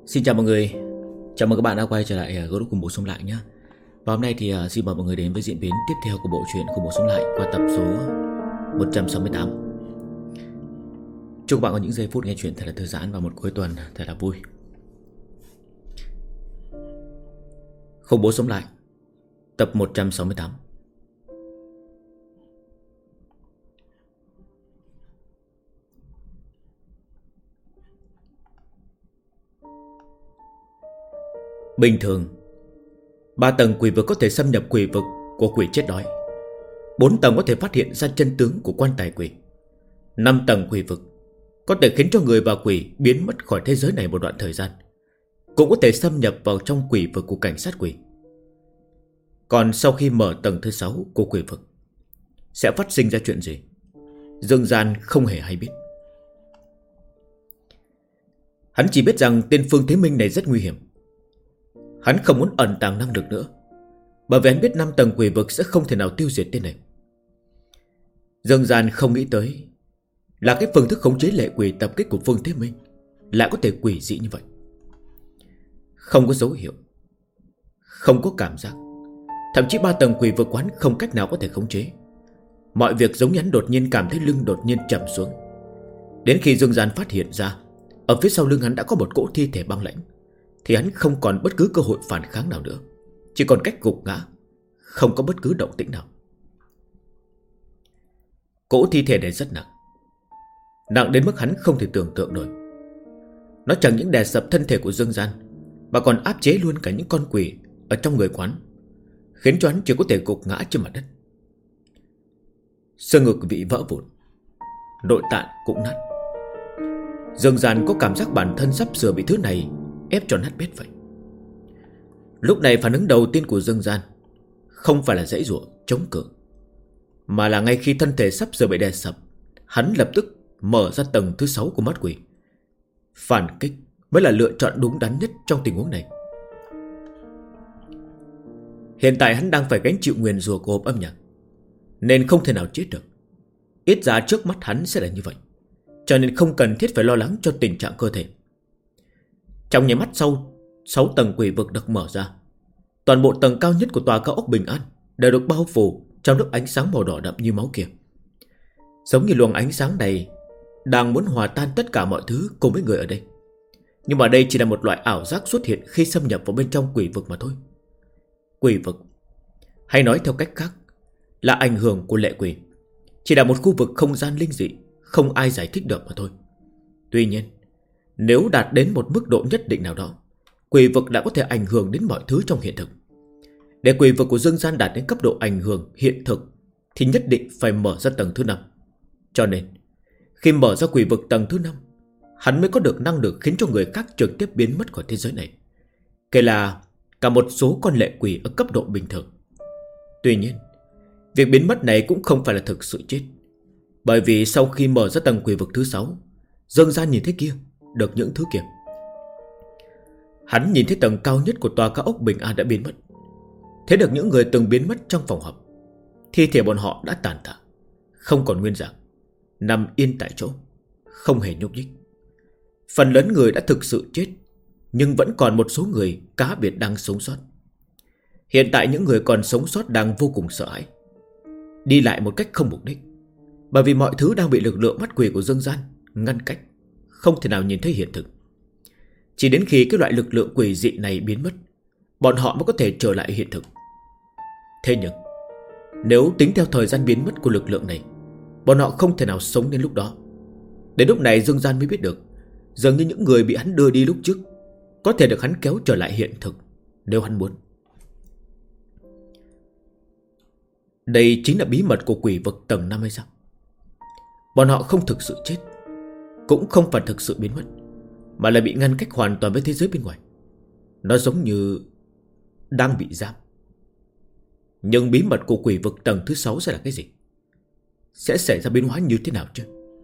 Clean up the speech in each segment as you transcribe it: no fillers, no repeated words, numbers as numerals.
Xin chào mọi người. Chào mừng các bạn đã quay trở lại Gỗ Đúc Cùng Bổ Sung Lại nhé. Và hôm nay thì xin mời mọi người đến với diễn biến tiếp theo của bộ truyện Cùng Bổ Sung Lại qua tập số 168. Chúc các bạn có những giây phút nghe chuyện thật là thư giãn và một cuối tuần thật là vui. Cùng Bổ Sung Lại tập 168. Bình thường 3 tầng quỷ vực có thể xâm nhập quỷ vực của quỷ chết đói, 4 tầng có thể phát hiện ra chân tướng của quan tài quỷ, 5 tầng quỷ vực có thể khiến cho người và quỷ biến mất khỏi thế giới này một đoạn thời gian, cũng có thể xâm nhập vào trong quỷ vực của cảnh sát quỷ. Còn sau khi mở tầng thứ 6 của quỷ vực, sẽ phát sinh ra chuyện gì, Dương Gian không hề hay biết. Hắn chỉ biết rằng tên Phương Thế Minh này rất nguy hiểm. Hắn không muốn ẩn tàng năng lực nữa, bởi vì hắn biết 5 tầng quỷ vực sẽ không thể nào tiêu diệt tên này. Dương Gian không nghĩ tới là cái phương thức khống chế lệ quỷ tập kích của Phương Thế Minh lại có thể quỷ dị như vậy. Không có dấu hiệu, không có cảm giác, thậm chí 3 tầng quỷ vực quán không cách nào có thể khống chế. Mọi việc giống như hắn đột nhiên cảm thấy lưng đột nhiên chậm xuống. Đến khi Dương Gian phát hiện ra ở phía sau lưng hắn đã có một cỗ thi thể băng lãnh, thì hắn không còn bất cứ cơ hội phản kháng nào nữa, chỉ còn cách gục ngã, không có bất cứ động tĩnh nào. Cỗ thi thể này rất nặng, nặng đến mức hắn không thể tưởng tượng nổi. Nó chẳng những đè sập thân thể của Dương Gian, mà còn áp chế luôn cả những con quỷ ở trong người quán, khiến cho hắn chỉ có thể gục ngã trên mặt đất. Xương ngực bị vỡ vụn, nội tạng cũng nát. Dương Gian có cảm giác bản thân sắp sửa bị thứ này ép cho nát bét vậy. Lúc này phản ứng đầu tiên của Dương Gian không phải là giãy giụa chống cự, mà là ngay khi thân thể sắp sửa bị đè sập, hắn lập tức mở ra tầng thứ 6 của mắt quỷ. Phản kích mới là lựa chọn đúng đắn nhất trong tình huống này. Hiện tại hắn đang phải gánh chịu nguyền rủa của hộp âm nhạc, nên không thể nào chết được. Ít ra trước mắt hắn sẽ là như vậy, cho nên không cần thiết phải lo lắng cho tình trạng cơ thể. Trong nháy mắt sau 6 tầng quỷ vực được mở ra, toàn bộ tầng cao nhất của tòa cao ốc Bình An đều được bao phủ trong lớp ánh sáng màu đỏ đậm như máu kia. Giống như luồng ánh sáng này đang muốn hòa tan tất cả mọi thứ cùng với người ở đây. Nhưng mà đây chỉ là một loại ảo giác xuất hiện khi xâm nhập vào bên trong quỷ vực mà thôi. Quỷ vực, hay nói theo cách khác là ảnh hưởng của lệ quỷ, chỉ là một khu vực không gian linh dị, không ai giải thích được mà thôi. Tuy nhiên, nếu đạt đến một mức độ nhất định nào đó, quỷ vực đã có thể ảnh hưởng đến mọi thứ trong hiện thực. Để quỷ vực của Dương Gian đạt đến cấp độ ảnh hưởng hiện thực, thì nhất định phải mở ra tầng thứ 5. Cho nên khi mở ra quỷ vực tầng thứ 5, hắn mới có được năng lực khiến cho người khác trực tiếp biến mất khỏi thế giới này, kể là cả một số con lệ quỷ ở cấp độ bình thường. Tuy nhiên, việc biến mất này cũng không phải là thực sự chết, bởi vì sau khi mở ra tầng quỷ vực thứ 6, Dương Gian nhìn thấy kia, được những thứ kia. Hắn nhìn thấy tầng cao nhất của tòa cao ốc Bình An đã biến mất, thấy được những người từng biến mất trong phòng họp. Thi thể bọn họ đã tàn tạ, không còn nguyên dạng, nằm yên tại chỗ, không hề nhúc nhích. Phần lớn người đã thực sự chết, nhưng vẫn còn một số người cá biệt đang sống sót. Hiện tại những người còn sống sót đang vô cùng sợ hãi, đi lại một cách không mục đích, bởi vì mọi thứ đang bị lực lượng mắt quỷ của Dương Gian ngăn cách, không thể nào nhìn thấy hiện thực. Chỉ đến khi cái loại lực lượng quỷ dị này biến mất, bọn họ mới có thể trở lại hiện thực. Thế nhưng nếu tính theo thời gian biến mất của lực lượng này, bọn họ không thể nào sống đến lúc đó. Đến lúc này Dương Gian mới biết được, dường như những người bị hắn đưa đi lúc trước có thể được hắn kéo trở lại hiện thực nếu hắn muốn. Đây chính là bí mật của quỷ vực tầng 5 hay sao? Bọn họ không thực sự chết, cũng không phải thực sự biến mất, mà là bị ngăn cách hoàn toàn với thế giới bên ngoài. Nó giống như đang bị giam. Nhưng bí mật của quỷ vực tầng thứ 6 sẽ là cái gì? Sẽ xảy ra biến hóa như thế nào chứ?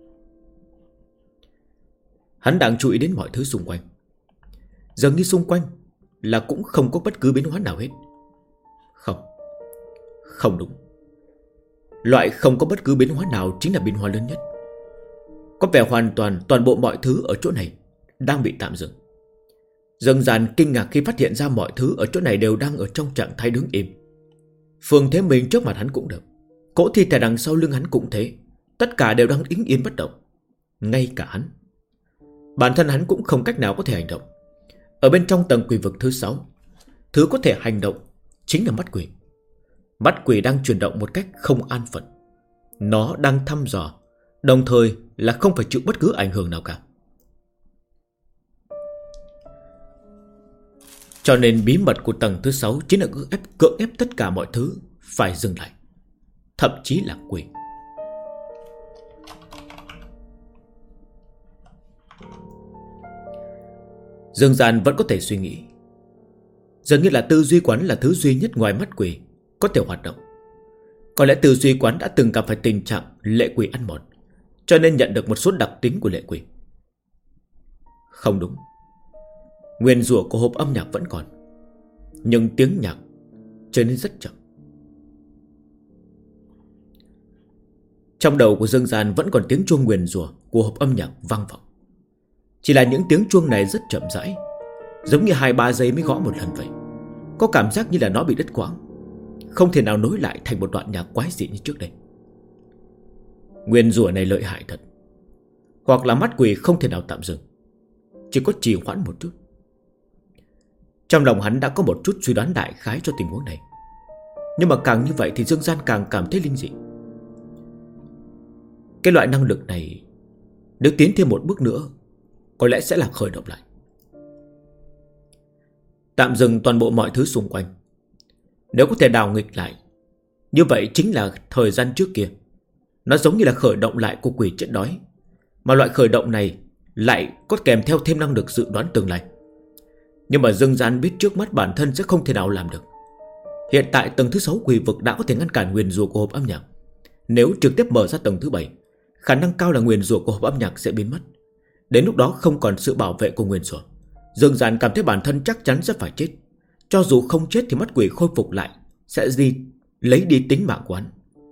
Hắn đang chú ý đến mọi thứ xung quanh. Dường như xung quanh là cũng không có bất cứ biến hóa nào hết. Không, không đúng. Loại không có bất cứ biến hóa nào chính là biến hóa lớn nhất. Có vẻ hoàn toàn toàn bộ mọi thứ ở chỗ này đang bị tạm dừng. Dương Gian kinh ngạc khi phát hiện ra mọi thứ ở chỗ này đều đang ở trong trạng thái đứng im. Phương Thế Minh trước mặt hắn cũng được, cỗ thi thể đằng sau lưng hắn cũng thế. Tất cả đều đang đứng yên bất động. Ngay cả hắn, bản thân hắn cũng không cách nào có thể hành động. Ở bên trong tầng quỷ vực thứ 6, thứ có thể hành động chính là mắt quỷ. Mắt quỷ đang chuyển động một cách không an phận. Nó đang thăm dò, đồng thời là không phải chịu bất cứ ảnh hưởng nào cả. Cho nên bí mật của tầng thứ 6 chính là cưỡng ép tất cả mọi thứ phải dừng lại, thậm chí là quỷ. Dương Gian vẫn có thể suy nghĩ. Dường như là tư duy quán là thứ duy nhất ngoài mắt quỷ có thể hoạt động. Có lẽ tư duy quán đã từng gặp phải tình trạng lệ quỷ ăn mòn, cho nên nhận được một số đặc tính của lệ quỷ. Không đúng, nguyên rủa của hộp âm nhạc vẫn còn, nhưng tiếng nhạc trở nên rất chậm. Trong đầu của Dương Gian vẫn còn tiếng chuông nguyền rủa của hộp âm nhạc vang vọng. Chỉ là những tiếng chuông này rất chậm rãi, giống như 2-3 giây mới gõ một lần vậy. Có cảm giác như là nó bị đứt quãng, không thể nào nối lại thành một đoạn nhạc quái dị như trước đây. Nguyên rủa này lợi hại thật. Hoặc là mắt quỷ không thể nào tạm dừng, chỉ có trì hoãn một chút. Trong lòng hắn đã có một chút suy đoán đại khái cho tình huống này. Nhưng mà càng như vậy thì Dương Gian càng cảm thấy linh dị. Cái loại năng lực này nếu tiến thêm một bước nữa có lẽ sẽ là khởi động lại. Tạm dừng toàn bộ mọi thứ xung quanh. Nếu có thể đảo nghịch lại, như vậy chính là thời gian trước kia. Nó giống như là khởi động lại của quỷ chết đói. Mà loại khởi động này lại có kèm theo thêm năng lực dự đoán tương lai. Nhưng mà Dương Gian biết trước mắt bản thân sẽ không thể nào làm được. Hiện tại tầng thứ 6 quỷ vực đã có thể ngăn cản nguyền rủa của hộp âm nhạc. Nếu trực tiếp mở ra tầng thứ 7, khả năng cao là nguyền rủa của hộp âm nhạc sẽ biến mất. Đến lúc đó không còn sự bảo vệ của nguyền rủa, Dương Gian cảm thấy bản thân chắc chắn sẽ phải chết. Cho dù không chết thì mắt quỷ khôi phục lại sẽ lấy đi tính mạng của hắn.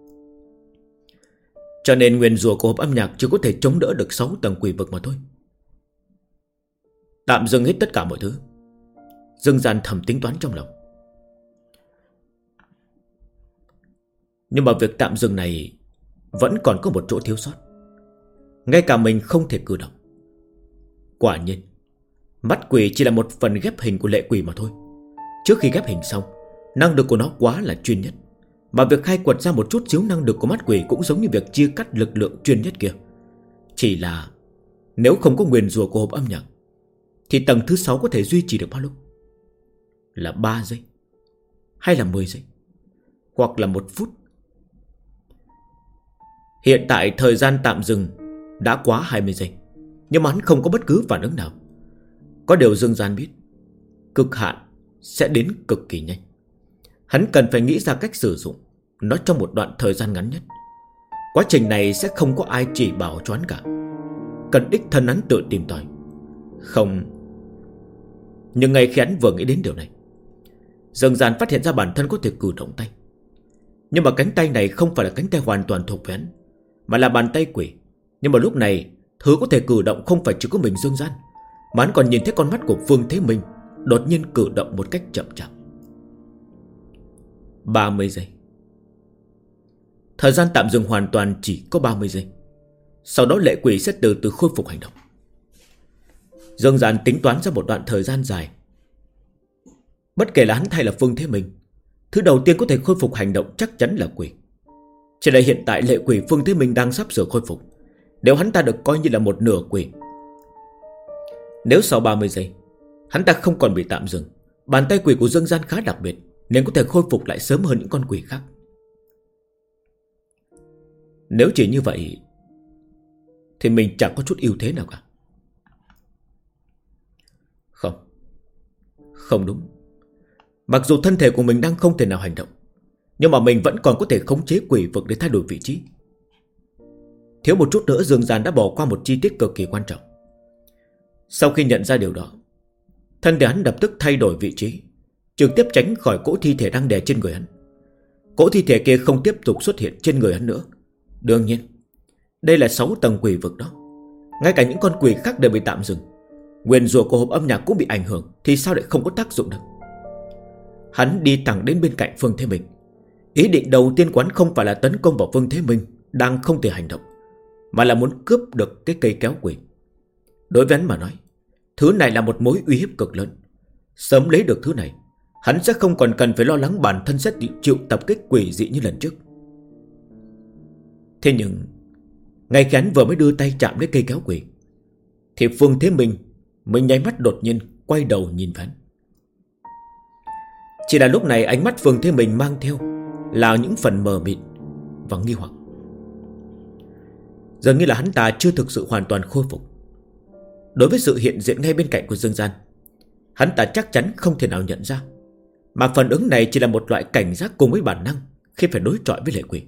Cho nên nguyền rủa của hộp âm nhạc chỉ có thể chống đỡ được 6 tầng quỷ vực mà thôi. Tạm dừng hết tất cả mọi thứ, Dương Gian thầm tính toán trong lòng. Nhưng mà việc tạm dừng này vẫn còn có một chỗ thiếu sót. Ngay cả mình không thể cử động. Quả nhiên, mắt quỷ chỉ là một phần ghép hình của lệ quỷ mà thôi. Trước khi ghép hình xong, năng lực của nó quá là chuyên nhất. Mà việc khai quật ra một chút xíu năng lực của mắt quỷ cũng giống như việc chia cắt lực lượng chuyên nhất kia. Chỉ là nếu không có nguyền rủa của hộp âm nhạc thì tầng thứ 6 có thể duy trì được bao lâu? Là 3 giây? Hay là 10 giây? Hoặc là 1 phút? Hiện tại thời gian tạm dừng đã quá 20 giây, nhưng mà hắn không có bất cứ phản ứng nào. Có điều Dương Gian biết cực hạn sẽ đến cực kỳ nhanh. Hắn cần phải nghĩ ra cách sử dụng nó trong một đoạn thời gian ngắn nhất. Quá trình này sẽ không có ai chỉ bảo cho hắn cả, cần đích thân hắn tự tìm tòi. Không. Nhưng ngay khi hắn vừa nghĩ đến điều này, Dương Gian phát hiện ra bản thân có thể cử động tay. Nhưng mà cánh tay này không phải là cánh tay hoàn toàn thuộc về hắn, mà là bàn tay quỷ. Nhưng mà lúc này thứ có thể cử động không phải chỉ có mình Dương Gian, mà hắn còn nhìn thấy con mắt của Phương Thế Minh đột nhiên cử động một cách chậm chạp. 30 giây. Thời gian tạm dừng hoàn toàn chỉ có 30 giây. Sau đó lệ quỷ sẽ từ từ khôi phục hành động. Dương Gian tính toán ra một đoạn thời gian dài. Bất kể là hắn hay là Phương Thế Minh, thứ đầu tiên có thể khôi phục hành động chắc chắn là quỷ. Chỉ là hiện tại lệ quỷ Phương Thế Minh đang sắp sửa khôi phục. Nếu hắn ta được coi như là một nửa quỷ, nếu sau 30 giây hắn ta không còn bị tạm dừng, bàn tay quỷ của Dương Gian khá đặc biệt, nên có thể khôi phục lại sớm hơn những con quỷ khác. Nếu chỉ như vậy thì mình chẳng có chút ưu thế nào cả. Không đúng. Mặc dù thân thể của mình đang không thể nào hành động, nhưng mà mình vẫn còn có thể khống chế quỷ vực để thay đổi vị trí. Thiếu một chút nữa Dương Gian đã bỏ qua một chi tiết cực kỳ quan trọng. Sau khi nhận ra điều đó, thân thể hắn lập tức thay đổi vị trí, trực tiếp tránh khỏi cỗ thi thể đang đè trên người hắn. Cỗ thi thể kia không tiếp tục xuất hiện trên người hắn nữa. Đương nhiên, đây là 6 tầng quỷ vực đó. Ngay cả những con quỷ khác đều bị tạm dừng. Nguyền rủa của hộp âm nhạc cũng bị ảnh hưởng thì sao lại không có tác dụng được? Hắn đi thẳng đến bên cạnh Phương Thế Minh. Ý định đầu tiên quán không phải là tấn công vào Phương Thế Minh đang không thể hành động, mà là muốn cướp được cái cây kéo quỷ. Đối với hắn mà nói, thứ này là một mối uy hiếp cực lớn. Sớm lấy được thứ này, hắn sẽ không còn cần phải lo lắng bản thân sẽ chịu tập kích quỷ dị như lần trước. Thế nhưng ngay khi hắn vừa mới đưa tay chạm lấy cây kéo quỷ thì Phương Thế Minh mới nháy mắt đột nhiên quay đầu nhìn hắn. Chỉ là lúc này ánh mắt Phương Thế Minh mang theo là những phần mờ mịt và nghi hoặc. Dường như là hắn ta chưa thực sự hoàn toàn khôi phục. Đối với sự hiện diện ngay bên cạnh của Dương Gian, hắn ta chắc chắn không thể nào nhận ra, mà phản ứng này chỉ là một loại cảnh giác cùng với bản năng khi phải đối chọi với lệ quỷ.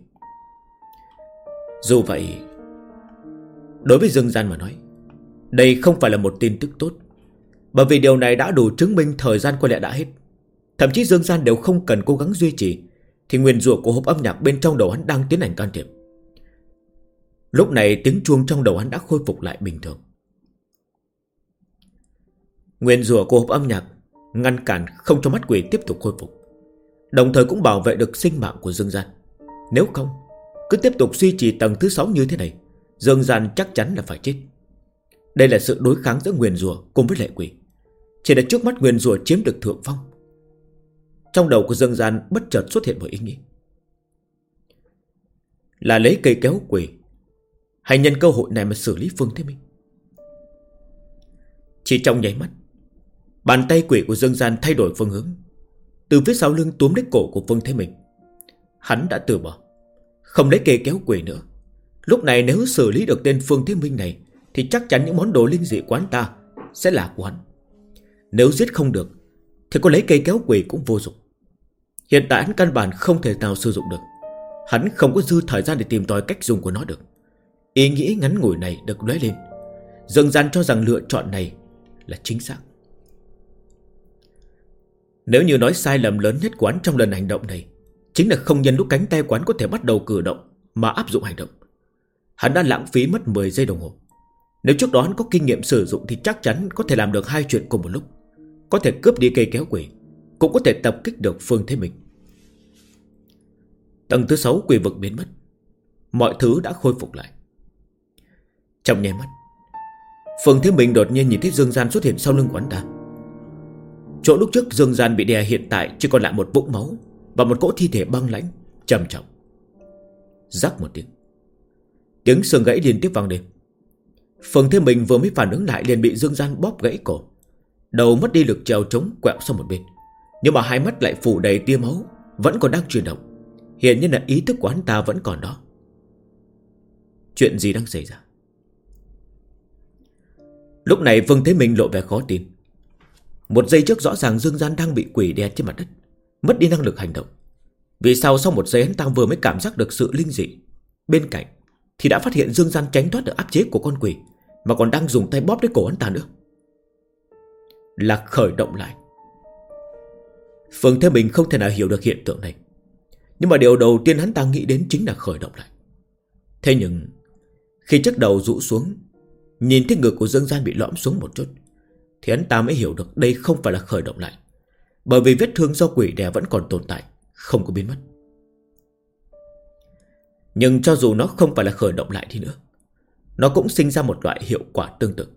Dù vậy, đối với Dương Gian mà nói, đây không phải là một tin tức tốt, bởi vì điều này đã đủ chứng minh thời gian có lẽ đã hết. Thậm chí Dương Gian đều không cần cố gắng duy trì thì nguyền rủa của hộp âm nhạc bên trong đầu hắn đang tiến hành can thiệp. Lúc này tiếng chuông trong đầu hắn đã khôi phục lại bình thường. Nguyền rủa của hộp âm nhạc ngăn cản không cho mắt quỷ tiếp tục khôi phục, đồng thời cũng bảo vệ được sinh mạng của Dương Gian. Nếu không, cứ tiếp tục duy trì tầng thứ 6 như thế này, Dương Gian chắc chắn là phải chết. Đây là sự đối kháng giữa nguyền rủa cùng với lệ quỷ. Chỉ là trước mắt nguyền rủa chiếm được thượng phong. Trong đầu của Dương Gian bất chợt xuất hiện một ý nghĩ, là lấy cây kéo quỷ hay nhân cơ hội này mà xử lý Phương Thế Minh. Chỉ trong nháy mắt, bàn tay quỷ của Dương Gian thay đổi phương hướng, từ phía sau lưng túm lấy cổ của Phương Thế Minh. Hắn đã từ bỏ, không lấy cây kéo quỷ nữa. Lúc này nếu xử lý được tên Phương Thế Minh này thì chắc chắn những món đồ linh dị của hắn ta sẽ là của hắn. Nếu giết không được thì có lấy cây kéo quỷ cũng vô dụng. Hiện tại hắn căn bản không thể nào sử dụng được. Hắn không có dư thời gian để tìm tòi cách dùng của nó được. Ý nghĩ ngắn ngủi này được lóe lên. Dương Gian cho rằng lựa chọn này là chính xác. Nếu như nói sai lầm lớn nhất của hắn trong lần hành động này chính là không nhân lúc cánh tay của hắn có thể bắt đầu cử động mà áp dụng hành động, hắn đã lãng phí mất 10 giây đồng hồ. Nếu trước đó hắn có kinh nghiệm sử dụng thì chắc chắn có thể làm được hai chuyện cùng một lúc. Có thể cướp đi cây kéo quỷ, cũng có thể tập kích được Phương Thế Minh. Tầng thứ 6 quỷ vực biến mất, mọi thứ đã khôi phục lại. Trong nháy mắt, Phương Thế Minh đột nhiên nhìn thấy Dương Gian xuất hiện sau lưng của hắn ta. Chỗ lúc trước Dương Gian bị đè hiện tại chỉ còn lại một vũng máu và một cỗ thi thể băng lãnh trầm trọng. Rắc một tiếng, tiếng xương gãy liên tiếp vang lên. Phương Thế Minh vừa mới phản ứng lại liền bị Dương Gian bóp gãy cổ, đầu mất đi lực trèo trống quẹo sang một bên. Nhưng mà hai mắt lại phủ đầy tia máu, vẫn còn đang chuyển động. Hiển nhiên là ý thức của hắn ta vẫn còn đó. Chuyện gì đang xảy ra? Lúc này Phương Thế Minh lộ vẻ khó tin. Một giây trước rõ ràng Dương Gian đang bị quỷ đè trên mặt đất, mất đi năng lực hành động. Vì sao sau một giây hắn ta vừa mới cảm giác được sự linh dị bên cạnh thì đã phát hiện Dương Gian tránh thoát được áp chế của con quỷ, mà còn đang dùng tay bóp lấy cổ hắn ta nữa? Là khởi động lại. Phương Thế Minh không thể nào hiểu được hiện tượng này, nhưng mà điều đầu tiên hắn ta nghĩ đến chính là khởi động lại. Thế nhưng khi chiếc đầu rũ xuống, nhìn thấy ngực của Dương Gian bị lõm xuống một chút, thì hắn ta mới hiểu được đây không phải là khởi động lại, bởi vì vết thương do quỷ đè vẫn còn tồn tại, không có biến mất. Nhưng cho dù nó không phải là khởi động lại đi nữa, nó cũng sinh ra một loại hiệu quả tương tự.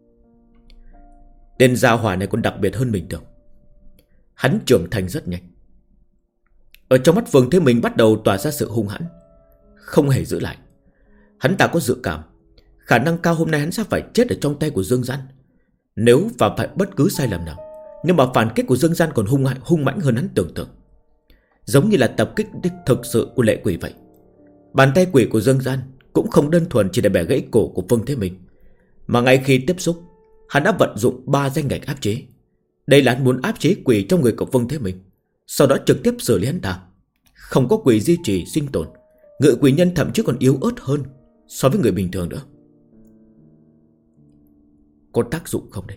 Tên gia hỏa này còn đặc biệt hơn bình thường. Hắn trưởng thành rất nhanh. Ở trong mắt Phương Thế Minh bắt đầu tỏa ra sự hung hãn, không hề giữ lại. Hắn ta có dự cảm khả năng cao hôm nay hắn sẽ phải chết ở trong tay của Dương Gian, nếu phạm phải bất cứ sai lầm nào. Nhưng mà phản kích của Dương Gian còn hung mãnh hơn hắn tưởng tượng, giống như là tập kích đích thực sự của lệ quỷ vậy. Bàn tay quỷ của Dương Gian cũng không đơn thuần chỉ để bẻ gãy cổ của Phương Thế Minh, mà ngay khi tiếp xúc, hắn đã vận dụng 3 danh ngạch áp chế. Đây là hắn muốn áp chế quỷ trong người của Phương Thế Minh, sau đó trực tiếp xử lý hắn ta. Không có quỷ duy trì sinh tồn, ngự quỷ nhân thậm chí còn yếu ớt hơn so với người bình thường nữa. Có tác dụng không đây?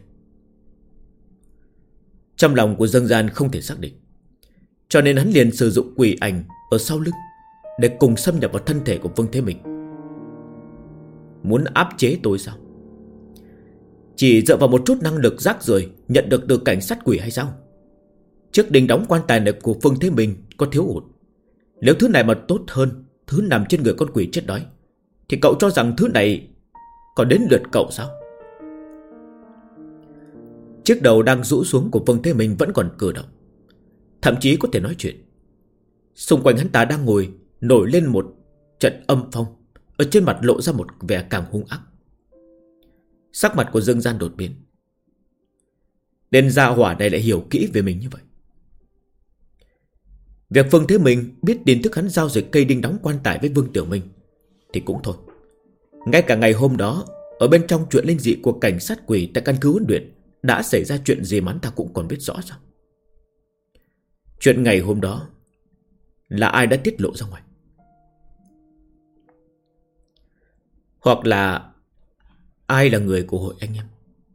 Trong lòng của Dương Gian không thể xác định, cho nên hắn liền sử dụng quỷ ảnh ở sau lưng để cùng xâm nhập vào thân thể của Phương Thế Minh. Muốn áp chế tôi sao? Chỉ dựa vào một chút năng lực rác rưởi nhận được từ cảnh sát quỷ hay sao? Chiếc đinh đóng quan tài này của Phương Thế Minh có thiếu hụt. Nếu thứ này mà tốt hơn thứ nằm trên người con quỷ chết đói, thì cậu cho rằng thứ này còn đến lượt cậu sao? Chiếc đầu đang rũ xuống của Phương Thế Minh vẫn còn cử động, thậm chí có thể nói chuyện. Xung quanh hắn ta đang ngồi nổi lên một trận âm phong, ở trên mặt lộ ra một vẻ càng hung ác. Sắc mặt của Dương Gian đột biến. Tên gia hỏa này lại hiểu kỹ về mình như vậy. Việc Phương Thế Minh biết tin tức hắn giao dịch cây đinh đóng quan tài với Vương Tiểu Minh thì cũng thôi. Ngay cả ngày hôm đó, ở bên trong chuyện linh dị của cảnh sát quỷ tại căn cứ huấn luyện đã xảy ra chuyện gì mà hắn ta cũng còn biết rõ sao? Chuyện ngày hôm đó là ai đã tiết lộ ra ngoài? Hoặc là ai là người của hội anh em?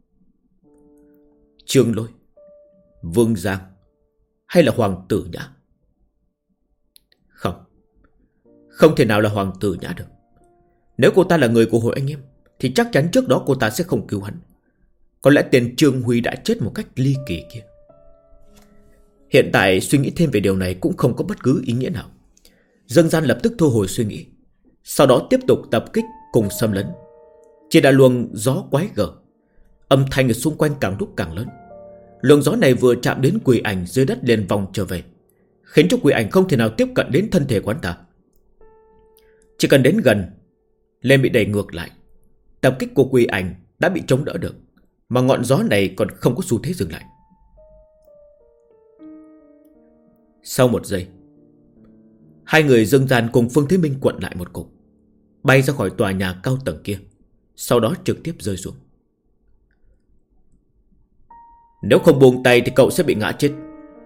Trương Lôi, Vương Giang hay là Hoàng Tử Nhã? Không, không thể nào là Hoàng Tử Nhã được. Nếu cô ta là người của hội anh em thì chắc chắn trước đó cô ta sẽ không cứu hắn. Có lẽ tên Trương Huy đã chết một cách ly kỳ kia. Hiện tại suy nghĩ thêm về điều này cũng không có bất cứ ý nghĩa nào. Dương Gian lập tức thu hồi suy nghĩ, sau đó tiếp tục tập kích cùng xâm lấn. Chỉ đã luồng gió quái gở, âm thanh ở xung quanh càng lúc càng lớn. Luồng gió này vừa chạm đến quỷ ảnh dưới đất liền vòng trở về, khiến cho quỷ ảnh không thể nào tiếp cận đến thân thể của hắn ta. Chỉ cần đến gần lên bị đẩy ngược lại. Tập kích của quỷ ảnh đã bị chống đỡ được, mà ngọn gió này còn không có xu thế dừng lại. Sau một giây, hai người Dương Gian cùng Phương Thế Minh quận lại một cục, bay ra khỏi tòa nhà cao tầng kia, sau đó trực tiếp rơi xuống. Nếu không buông tay thì cậu sẽ bị ngã chết.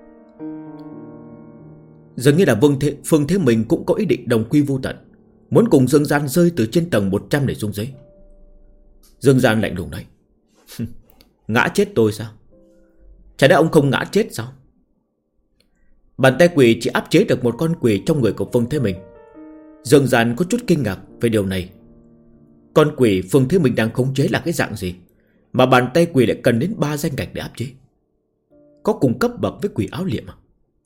Dường như là Phương Thế Minh cũng có ý định đồng quy vu tận, muốn cùng Dương Gian rơi từ trên tầng 100 để xuống dưới. Dương Gian lạnh lùng nói: ngã chết tôi sao? Chả lẽ ông không ngã chết sao? Bàn tay quỷ chỉ áp chế được một con quỷ trong người của Phương Thế Minh. Dương Gian có chút kinh ngạc về điều này. Con quỷ Phương Thế Minh đang khống chế là cái dạng gì mà bàn tay quỷ lại cần đến 3 danh ngạch để áp chế? Có cùng cấp bậc với quỷ áo liệm à?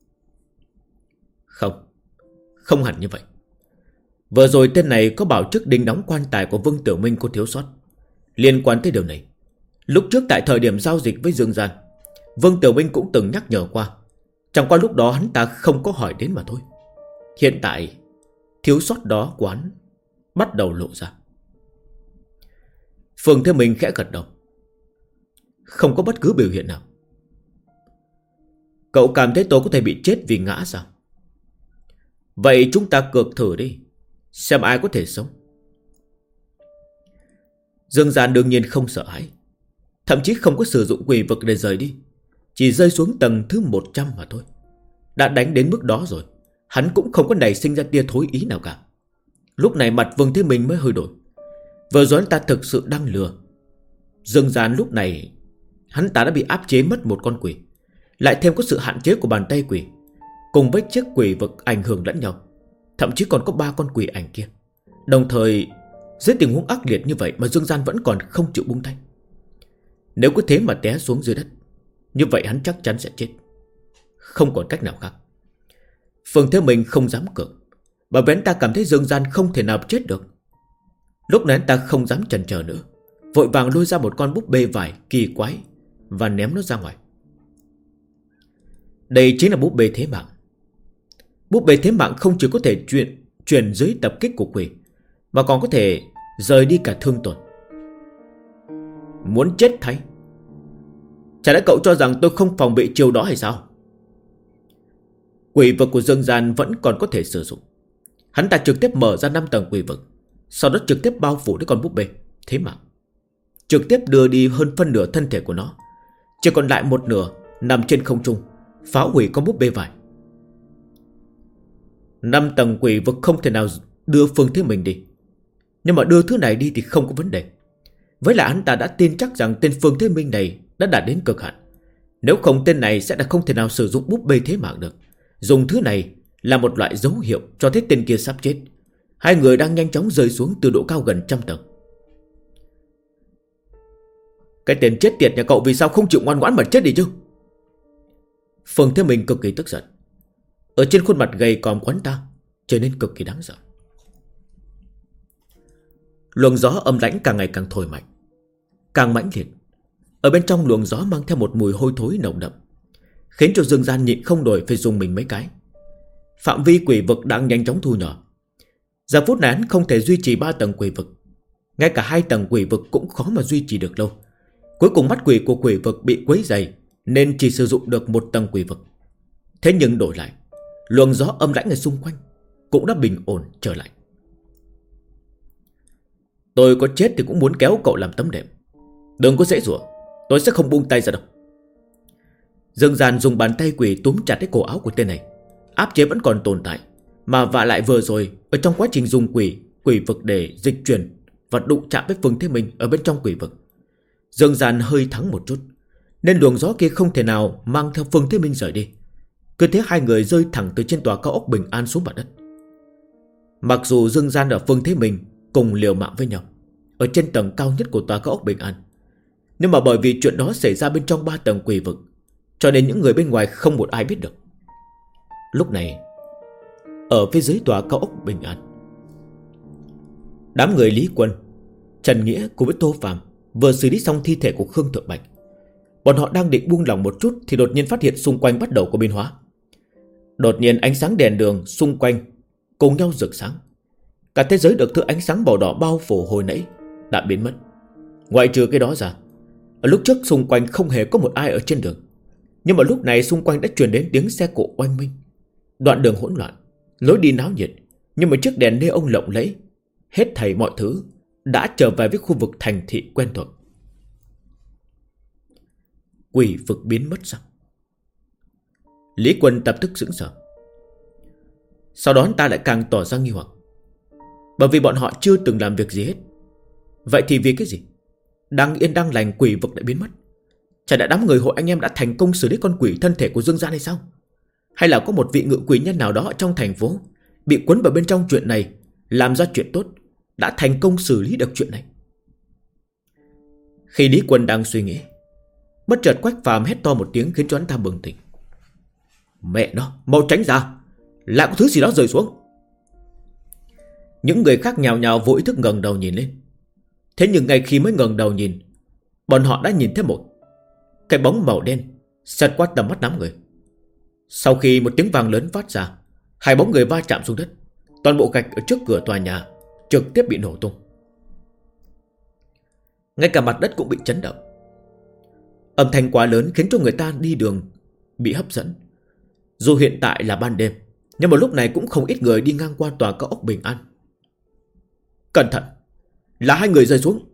Không, không hẳn như vậy. Vừa rồi tên này có bảo trước đinh đóng quan tài của Vương Tiểu Minh có thiếu sót. Liên quan tới điều này, lúc trước tại thời điểm giao dịch với Dương Gian, Vương Tiểu Minh cũng từng nhắc nhở qua. Chẳng qua lúc đó hắn ta không có hỏi đến mà thôi. Hiện tại thiếu sót đó của hắn bắt đầu lộ ra. Phương Thế Minh khẽ gật đầu. Không có bất cứ biểu hiện nào. Cậu cảm thấy tôi có thể bị chết vì ngã sao? Vậy chúng ta cược thử đi, xem ai có thể sống. Dương Gian đương nhiên không sợ hãi, thậm chí không có sử dụng quỷ vực để rời đi, chỉ rơi xuống tầng thứ 100 mà thôi. Đã đánh đến mức đó rồi, hắn cũng không có nảy sinh ra tia thối ý nào cả. Lúc này mặt Vương Thế Minh mới hơi đổi. Vừa rồi hắn ta thực sự đang lừa. Dương Gian lúc này hắn ta đã bị áp chế mất một con quỷ, lại thêm có sự hạn chế của bàn tay quỷ, cùng với chiếc quỷ vực ảnh hưởng lẫn nhau. Thậm chí còn có 3 con quỷ ảnh kia. Đồng thời dưới tình huống ác liệt như vậy mà Dương Gian vẫn còn không chịu buông tay. Nếu cứ thế mà té xuống dưới đất, như vậy hắn chắc chắn sẽ chết, không còn cách nào khác. Phương Thế Minh không dám cược, bởi vì hắn ta cảm thấy Dương Gian không thể nào chết được. Lúc này hắn ta không dám chần chờ nữa, vội vàng lôi ra một con búp bê vải kỳ quái và ném nó ra ngoài. Đây chính là búp bê thế mạng. Búp bê thế mạng không chỉ có thể chuyển dưới tập kích của quỷ, mà còn có thể rời đi cả thương tổn. Muốn chết thay? Chả lẽ cậu cho rằng tôi không phòng bị chiều đó hay sao? Quỷ vực của Dương Gian vẫn còn có thể sử dụng. Hắn ta trực tiếp mở ra 5 tầng quỷ vực, sau đó trực tiếp bao phủ đến con búp bê thế mạng, trực tiếp đưa đi hơn phân nửa thân thể của nó, chỉ còn lại một nửa nằm trên không trung, phá hủy con búp bê vải. 5 tầng quỷ vực không thể nào đưa Phương Thế Minh đi, nhưng mà đưa thứ này đi thì không có vấn đề. Với lại hắn ta đã tin chắc rằng tên Phương Thế Minh này đã đạt đến cực hạn. Nếu không tên này sẽ là không thể nào sử dụng búp bê thế mạng được. Dùng thứ này là một loại dấu hiệu cho thấy tên kia sắp chết. Hai người đang nhanh chóng rơi xuống từ độ cao gần 100 tầng. Cái tên chết tiệt nhà cậu vì sao không chịu ngoan ngoãn mà chết đi chứ? Phương Thế Minh cực kỳ tức giận. Ở trên khuôn mặt gầy còm quắn ta trở nên cực kỳ đáng sợ. Luồng gió âm lãnh càng ngày càng thổi mạnh, càng mãnh liệt. Ở bên trong luồng gió mang theo một mùi hôi thối nồng đậm, khiến cho Dương Gian nhịn không nổi phải dùng mình mấy cái. Phạm vi quỷ vực đang nhanh chóng thu nhỏ. Giờ phút này hắn không thể duy trì 3 tầng quỷ vực, ngay cả 2 tầng quỷ vực cũng khó mà duy trì được lâu. Cuối cùng mắt quỷ của quỷ vực bị quấy dày, nên chỉ sử dụng được 1 tầng quỷ vực. Thế nhưng đổi lại, luồng gió âm lãnh ở xung quanh cũng đã bình ổn trở lại. Tôi có chết thì cũng muốn kéo cậu làm tấm đệm. Đừng có dễ dụa, tôi sẽ không buông tay ra đâu. Dương Gian dùng bàn tay quỷ túm chặt cái cổ áo của tên này. Áp chế vẫn còn tồn tại, mà vả lại vừa rồi ở trong quá trình dùng quỷ vực để dịch chuyển và đụng chạm với Phương Thế Minh ở bên trong quỷ vực, Dương Gian hơi thắng một chút, nên luồng gió kia không thể nào mang theo Phương Thế Minh rời đi. Cứ thế hai người rơi thẳng từ trên tòa cao ốc Bình An xuống mặt đất. Mặc dù Dương Gian và Phương Thế Minh cùng liều mạng với nhau ở trên tầng cao nhất của tòa cao ốc Bình An, nhưng mà bởi vì chuyện đó xảy ra bên trong 3 tầng quỷ vực, cho nên những người bên ngoài không một ai biết được. Lúc này, ở phía dưới tòa cao ốc Bình An, đám người Lý Quân, Trần Nghĩa cùng với Tô Phàm vừa xử lý xong thi thể của Khương Thượng Bạch. Bọn họ đang định buông lỏng một chút thì đột nhiên phát hiện xung quanh bắt đầu có biến hóa. Đột nhiên ánh sáng đèn đường xung quanh cùng nhau rực sáng. Cả thế giới được thứ ánh sáng màu đỏ bao phủ hồi nãy đã biến mất. Ngoại trừ cái đó ra, ở lúc trước xung quanh không hề có một ai ở trên đường, nhưng mà lúc này xung quanh đã truyền đến tiếng xe cộ oanh minh. Đoạn đường hỗn loạn, lối đi náo nhiệt, nhưng mà chiếc đèn neon lộng lẫy. Hết thảy mọi thứ đã trở về với khu vực thành thị quen thuộc. Quỷ vực biến mất sao? Lý Quân lập tức sững sờ. Sau đó ta lại càng tỏ ra nghi hoặc, bởi vì bọn họ chưa từng làm việc gì hết. Vậy thì vì cái gì đang yên đang lành quỷ vực lại biến mất? Chả đã đám người hội anh em đã thành công xử lý con quỷ thân thể của Dương Gian hay sao? Hay là có một vị ngự quỷ nhân nào đó trong thành phố bị cuốn vào bên trong chuyện này, làm ra chuyện tốt, đã thành công xử lý được chuyện này? Khi Lý Quân đang suy nghĩ, bất chợt Quách Phàm hét to một tiếng khiến cho hắn ta bừng tỉnh. Mẹ nó, mau tránh ra, lại có thứ gì đó rơi xuống. Những người khác nhào nhào vô ý thức ngẩng đầu nhìn lên. Thế nhưng ngay khi mới ngẩng đầu nhìn, bọn họ đã nhìn thấy một cái bóng màu đen xẹt qua tầm mắt đám người. Sau khi một tiếng vang lớn phát ra, hai bóng người va chạm xuống đất. Toàn bộ gạch ở trước cửa tòa nhà trực tiếp bị nổ tung. Ngay cả mặt đất cũng bị chấn động. Âm thanh quá lớn khiến cho người ta đi đường bị hấp dẫn. Dù hiện tại là ban đêm, nhưng mà lúc này cũng không ít người đi ngang qua tòa cao ốc Bình An. Cẩn thận, là hai người rơi xuống.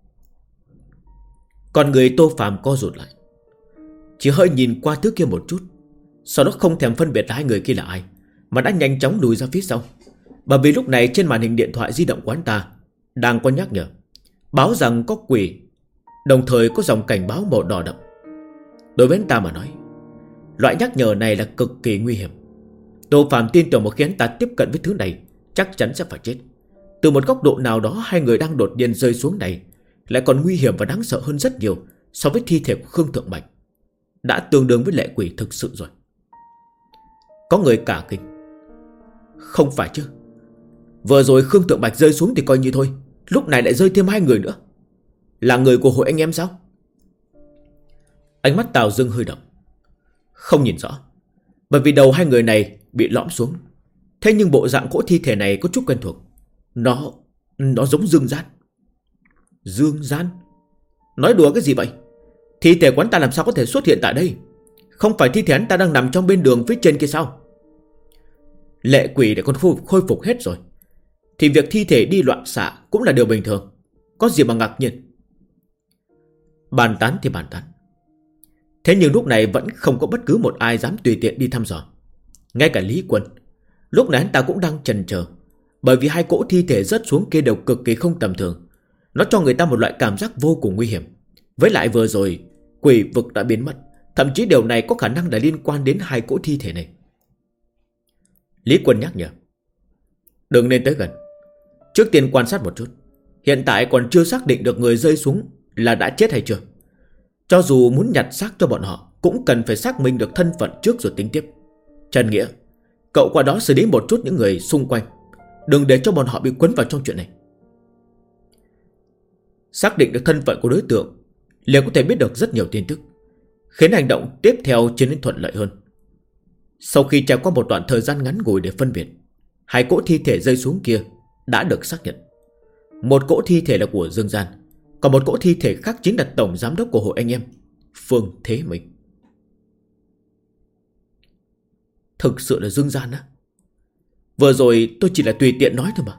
Còn người Tô Phàm co rụt lại, chỉ hơi nhìn qua thứ kia một chút, sau đó không thèm phân biệt hai người kia là ai, mà đã nhanh chóng lùi ra phía sau. Bởi vì lúc này trên màn hình điện thoại di động của anh ta đang có nhắc nhở, báo rằng có quỷ, đồng thời có dòng cảnh báo màu đỏ đậm. Đối với anh ta mà nói, loại nhắc nhở này là cực kỳ nguy hiểm. Tô Phàm tin tưởng một khi anh ta tiếp cận với thứ này, chắc chắn sẽ phải chết. Từ một góc độ nào đó, hai người đang đột nhiên rơi xuống này lại còn nguy hiểm và đáng sợ hơn rất nhiều so với thi thể của Khương Thượng Bạch. Đã tương đương với lệ quỷ thực sự rồi. Có người cả kinh. Không phải chứ, vừa rồi Khương Thượng Bạch rơi xuống thì coi như thôi, lúc này lại rơi thêm hai người nữa. Là người của hội anh em sao? Ánh mắt Tào Dương hơi động. Không nhìn rõ, bởi vì đầu hai người này bị lõm xuống. Thế nhưng bộ dạng cỗ thi thể này có chút quen thuộc. Nó giống Dương Gian. Dương Gian? Nói đùa cái gì vậy? Thi thể của hắn ta làm sao có thể xuất hiện tại đây? Không phải thi thể hắn ta đang nằm trong bên đường phía trên kia sao? Lệ quỷ để còn khôi phục hết rồi, thì việc thi thể đi loạn xạ cũng là điều bình thường, có gì mà ngạc nhiên. Bàn tán thì bàn tán, thế nhưng lúc này vẫn không có bất cứ một ai dám tùy tiện đi thăm dò. Ngay cả Lý Quân lúc này hắn ta cũng đang chần chờ, bởi vì hai cỗ thi thể rớt xuống kia đều cực kỳ không tầm thường. Nó cho người ta một loại cảm giác vô cùng nguy hiểm. Với lại vừa rồi quỷ vực đã biến mất, thậm chí điều này có khả năng là liên quan đến hai cỗ thi thể này. Lý Quân nhắc nhở, đừng nên tới gần, trước tiên quan sát một chút. Hiện tại còn chưa xác định được người rơi xuống là đã chết hay chưa, Cho dù muốn nhặt xác cho bọn họ, cũng cần phải xác minh được thân phận trước rồi tính tiếp. Trần Nghĩa, cậu qua đó xử lý một chút những người xung quanh, đừng để cho bọn họ bị quấn vào trong chuyện này. Xác định được thân phận của đối tượng, liền có thể biết được rất nhiều tin tức, khiến hành động tiếp theo trở nên thuận lợi hơn. Sau khi trải qua một đoạn thời gian ngắn ngủi để phân biệt, hai cỗ thi thể rơi xuống kia đã được xác nhận. Một cỗ thi thể là của Dương Gian, còn một cỗ thi thể khác chính là tổng giám đốc của hội anh em, Phương Thế Minh. Thực sự là Dương Gian á? Vừa rồi tôi chỉ là tùy tiện nói thôi mà.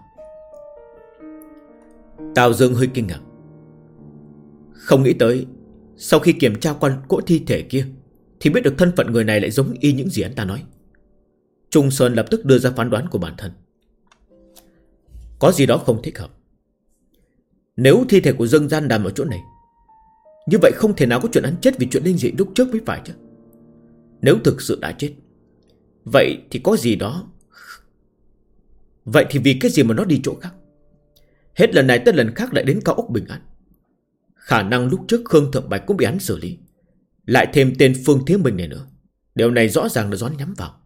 Tào Dương hơi kinh ngạc. Không nghĩ tới sau khi kiểm tra qua cỗ thi thể kia thì biết được thân phận người này lại giống y những gì anh ta nói. Trung Sơn lập tức đưa ra phán đoán của bản thân. Có gì đó không thích hợp. Nếu thi thể của Dương Gian nằm ở chỗ này, như vậy không thể nào có chuyện hắn chết vì chuyện linh dị lúc trước mới phải chứ. Nếu thực sự đã chết, vậy thì có gì đó. Vậy thì vì cái gì mà nó đi chỗ khác? Hết lần này tới lần khác lại đến cao ốc Bình An. Khả năng lúc trước Khương Thượng Bạch cũng bị hắn xử lý, lại thêm tên Phương Thế Minh này nữa. Điều này rõ ràng là Gión nhắm vào.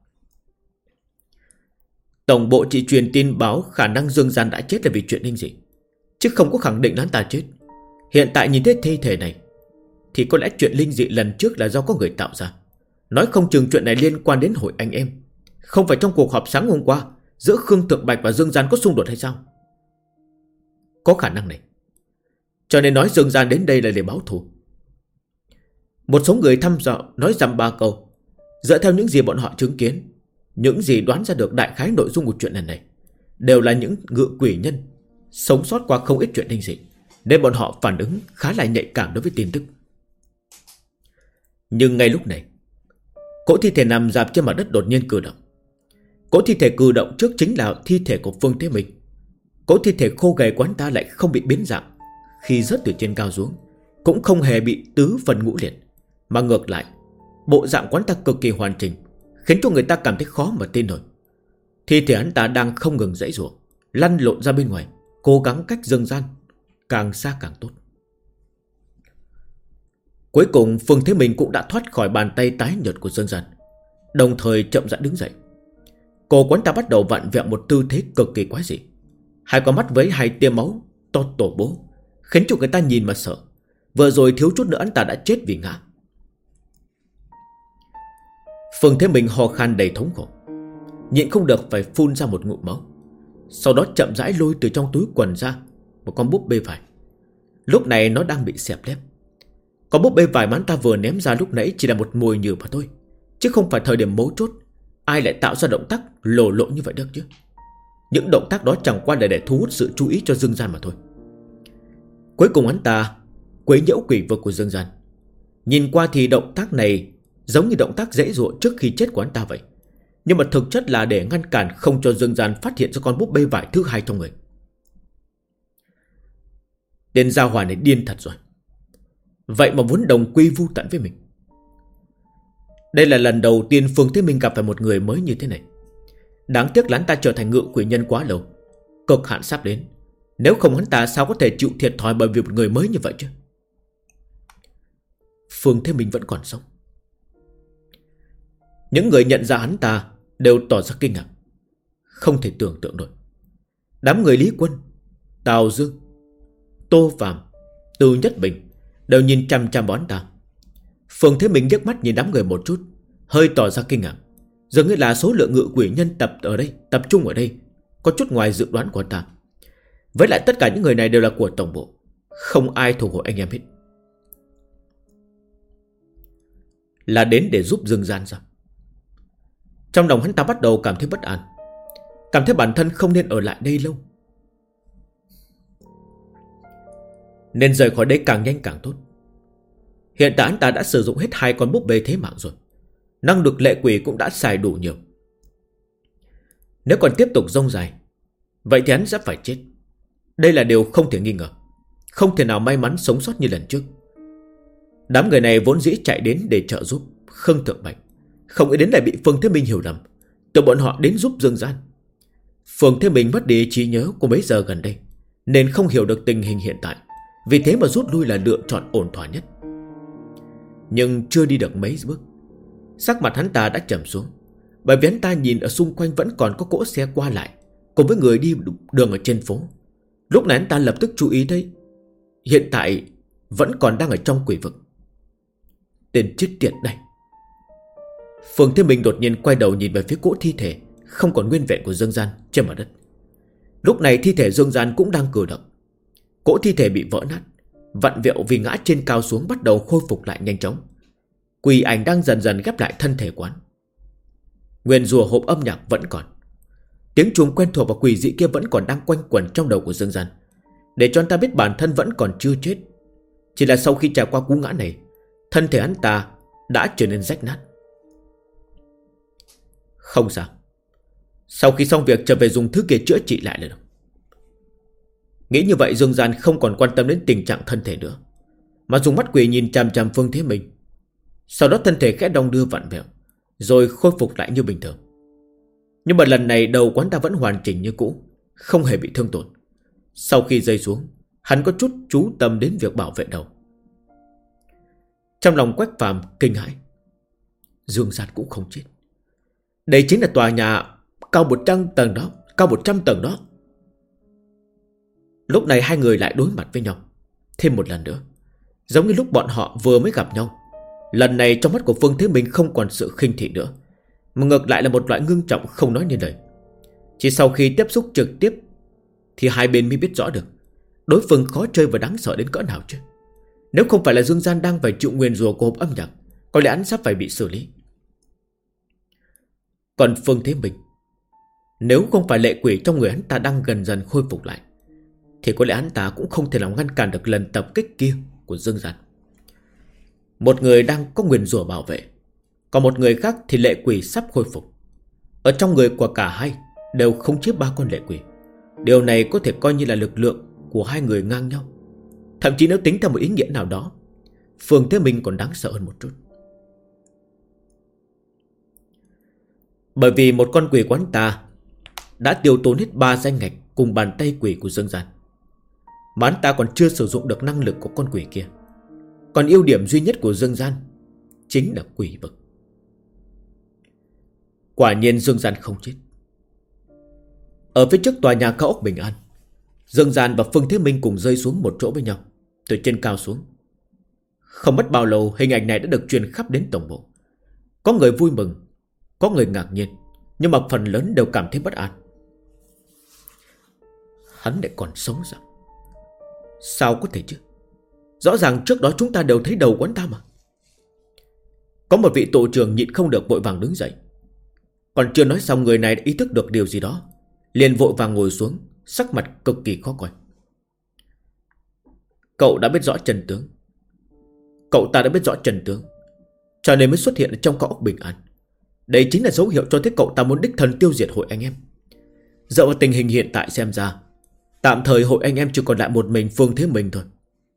Tổng bộ chỉ truyền tin báo khả năng Dương Gian đã chết là vì chuyện linh dị, chứ không có khẳng định hắn ta chết. Hiện tại nhìn thấy thi thể này thì có lẽ chuyện linh dị lần trước là do có người tạo ra. Nói không chừng chuyện này liên quan đến hội anh em. Không phải trong cuộc họp sáng hôm qua giữa Khương Thượng Bạch và Dương Gian có xung đột hay sao? Có khả năng này. Cho nên nói Dương Gian đến đây là để báo thù. Một số người thăm dò nói dăm ba câu, dựa theo những gì bọn họ chứng kiến, những gì đoán ra được đại khái nội dung của chuyện lần này, đều là những ngự quỷ nhân sống sót qua không ít chuyện linh dị, nên bọn họ phản ứng khá là nhạy cảm đối với tin tức. Nhưng ngay lúc này, cỗ thi thể nằm rạp trên mặt đất đột nhiên cử động. Cỗ thi thể cử động trước chính là thi thể của Phương Thế Minh. Cỗ thi thể khô gầy của hắn ta lại không bị biến dạng khi rớt từ trên cao xuống, cũng không hề bị tứ phần ngũ liệt, mà ngược lại, bộ dạng của hắn ta cực kỳ hoàn chỉnh, khiến cho người ta cảm thấy khó mà tin nổi. Thi thể hắn ta đang không ngừng giãy giụa, lăn lộn ra bên ngoài, cố gắng cách Dương Gian càng xa càng tốt. Cuối cùng Phương Thế Minh cũng đã thoát khỏi bàn tay tái nhợt của Dương Gian, đồng thời chậm rãi đứng dậy. Cô quán ta bắt đầu vặn vẹo một tư thế cực kỳ quái dị, hai con mắt với hai tia máu to tổ bố, khiến cho người ta nhìn mà sợ. Vừa rồi thiếu chút nữa anh ta đã chết vì ngã. Phương Thế Minh ho khan đầy thống khổ, nhịn không được phải phun ra một ngụm máu. Sau đó chậm rãi lôi từ trong túi quần ra một con búp bê vải. Lúc này nó đang bị xẹp lép. Con búp bê vải mà anh ta vừa ném ra lúc nãy chỉ là một mồi nhử mà thôi, chứ không phải thời điểm mấu chốt. Ai lại tạo ra động tác lồ lộn như vậy được chứ? Những động tác đó chẳng qua là để thu hút sự chú ý cho Dương Gian mà thôi. Cuối cùng hắn ta quấy nhiễu quỷ vực của Dương Gian. Nhìn qua thì động tác này giống như động tác dễ dụa trước khi chết của hắn ta vậy, nhưng mà thực chất là để ngăn cản không cho Dương Gian phát hiện ra con búp bê vải thứ hai trong người. Tên gia hỏa này điên thật rồi. Vậy mà muốn đồng quy vu tận với mình. Đây là lần đầu tiên Phương Thế Minh gặp phải một người mới như thế này. Đáng tiếc là hắn ta trở thành ngự quỷ nhân quá lâu, cực hạn sắp đến. Nếu không hắn ta sao có thể chịu thiệt thòi bởi vì một người mới như vậy chứ? Phương Thế Minh vẫn còn sống. Những người nhận ra hắn ta đều tỏ ra kinh ngạc, không thể tưởng tượng nổi. Đám người Lý Quân, Tào Dương, Tô Phạm, Từ Nhất Bình đều nhìn chằm chằm vào hắn ta. Phương Thế Minh liếc mắt nhìn đám người một chút, hơi tỏ ra kinh ngạc. Dường như là số lượng ngự quỷ nhân tập trung ở đây có chút ngoài dự đoán của ta. Với lại tất cả những người này đều là của tổng bộ, không ai thuộc hội anh em hết. Là đến để giúp Dương Gian sao? Trong lòng hắn ta bắt đầu cảm thấy bất an, cảm thấy bản thân không nên ở lại đây lâu, nên rời khỏi đây càng nhanh càng tốt. Hiện tại hắn ta đã sử dụng hết hai con búp bê thế mạng rồi, năng lực lệ quỷ cũng đã xài đủ nhiều. Nếu còn tiếp tục rông dài, vậy thì hắn sẽ phải chết. Đây là điều không thể nghi ngờ, không thể nào may mắn sống sót như lần trước. Đám người này vốn dĩ chạy đến để trợ giúp Khương Thượng Bạch, không nghĩ đến lại bị Phương Thế Minh hiểu lầm, từ bọn họ đến giúp Dương Gian. Phương Thế Minh mất đi trí nhớ của mấy giờ gần đây, nên không hiểu được tình hình hiện tại, vì thế mà rút lui là lựa chọn ổn thỏa nhất. Nhưng chưa đi được mấy bước, sắc mặt hắn ta đã trầm xuống. Bởi vì hắn ta nhìn ở xung quanh vẫn còn có cỗ xe qua lại, cùng với người đi đường ở trên phố. Lúc này hắn ta lập tức chú ý thấy hiện tại vẫn còn đang ở trong quỷ vực. Tên chết tiệt này. Phương Thế Minh đột nhiên quay đầu nhìn về phía cỗ thi thể không còn nguyên vẹn của Dương Gian trên mặt đất. Lúc này thi thể Dương Gian cũng đang cử động. Cỗ thi thể bị vỡ nát, vặn vẹo vì ngã trên cao xuống, bắt đầu khôi phục lại nhanh chóng. Quỷ ảnh đang dần dần ghép lại thân thể quán. Nguyền rủa hộp âm nhạc vẫn còn. Tiếng chuông quen thuộc và quỷ dị kia vẫn còn đang quanh quẩn trong đầu của Dương Gian, để cho anh ta biết bản thân vẫn còn chưa chết. Chỉ là sau khi trải qua cú ngã này, thân thể hắn ta đã trở nên rách nát. Không sao, sau khi xong việc trở về dùng thứ kia chữa trị lại là được. Nghĩ như vậy, Dương Gian không còn quan tâm đến tình trạng thân thể nữa, mà dùng mắt quỷ nhìn chằm chằm Phương Thế Minh. Sau đó thân thể khẽ đong đưa vặn vẹo, rồi khôi phục lại như bình thường. Nhưng mà lần này đầu quán ta vẫn hoàn chỉnh như cũ, không hề bị thương tổn. Sau khi rơi xuống, hắn có chút chú tâm đến việc bảo vệ đầu. Trong lòng Quách Phàm kinh hãi. Dương Gian cũng không chết. Đây chính là tòa nhà cao 100 tầng đó, cao 100 tầng đó. Lúc này hai người lại đối mặt với nhau thêm một lần nữa, giống như lúc bọn họ vừa mới gặp nhau. Lần này trong mắt của Phương Thế Minh không còn sự khinh thị nữa, mà ngược lại là một loại ngưng trọng không nói nên lời. Chỉ sau khi tiếp xúc trực tiếp thì hai bên mới biết rõ được đối phương khó chơi và đáng sợ đến cỡ nào chứ. Nếu không phải là Dương Gian đang phải chịu nguyền rủa của hộp âm nhạc, có lẽ hắn sắp phải bị xử lý. Còn Phương Thế Minh, nếu không phải lệ quỷ trong người hắn ta đang gần dần khôi phục lại, thì có lẽ hắn ta cũng không thể nào ngăn cản được lần tập kích kia của Dương Gian. Một người đang có nguyền rủa bảo vệ, còn một người khác thì lệ quỷ sắp khôi phục. Ở trong người của cả hai đều không chế 3 con lệ quỷ. Điều này có thể coi như là lực lượng của hai người ngang nhau. Thậm chí nếu tính theo một ý nghĩa nào đó, Phương Thế Minh còn đáng sợ hơn một chút. Bởi vì một con quỷ quán ta đã tiêu tốn hết 3 danh ngạch cùng bàn tay quỷ của Dương Gian, mà hắn ta còn chưa sử dụng được năng lực của con quỷ kia. Còn ưu điểm duy nhất của Dương Gian chính là quỷ vực. Quả nhiên Dương Gian không chết. Ở phía trước tòa nhà cao ốc Bình An, Dương Gian và Phương Thế Minh cùng rơi xuống một chỗ với nhau, từ trên cao xuống. Không mất bao lâu, hình ảnh này đã được truyền khắp đến tổng bộ. Có người vui mừng, có người ngạc nhiên, nhưng mà phần lớn đều cảm thấy bất an. Hắn lại còn sống sao? Sao có thể chứ? Rõ ràng trước đó chúng ta đều thấy đầu quán ta mà. Có một vị tổ trưởng nhịn không được vội vàng đứng dậy. Còn chưa nói xong, người này đã ý thức được điều gì đó, liền vội vàng ngồi xuống, sắc mặt cực kỳ khó coi. Cậu đã biết rõ chân tướng. Cậu ta đã biết rõ chân tướng, cho nên mới xuất hiện ở trong cao ốc Bình An. Đây chính là dấu hiệu cho thấy cậu ta muốn đích thân tiêu diệt hội anh em. Dựa vào tình hình hiện tại xem ra, tạm thời hội anh em chỉ còn lại một mình Phương Thế Minh thôi.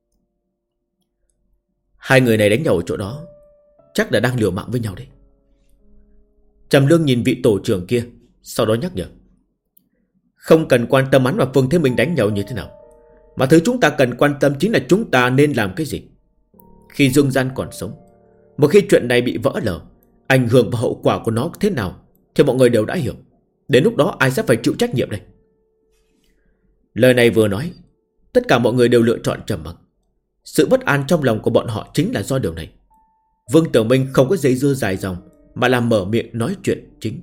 Hai người này đánh nhau ở chỗ đó, chắc là đang liều mạng với nhau đấy. Trầm Lương nhìn vị tổ trưởng kia, sau đó nhắc nhở. Không cần quan tâm hắn và Phương Thế Minh đánh nhau như thế nào, mà thứ chúng ta cần quan tâm chính là chúng ta nên làm cái gì. Khi Dương Gian còn sống, một khi chuyện này bị vỡ lở, ảnh hưởng và hậu quả của nó thế nào thì mọi người đều đã hiểu. Đến lúc đó ai sẽ phải chịu trách nhiệm đây? Lời này vừa nói, tất cả mọi người đều lựa chọn trầm mặc. Sự bất an trong lòng của bọn họ chính là do điều này. Vương Tiểu Minh không có dây dưa dài dòng, mà làm mở miệng nói chuyện chính.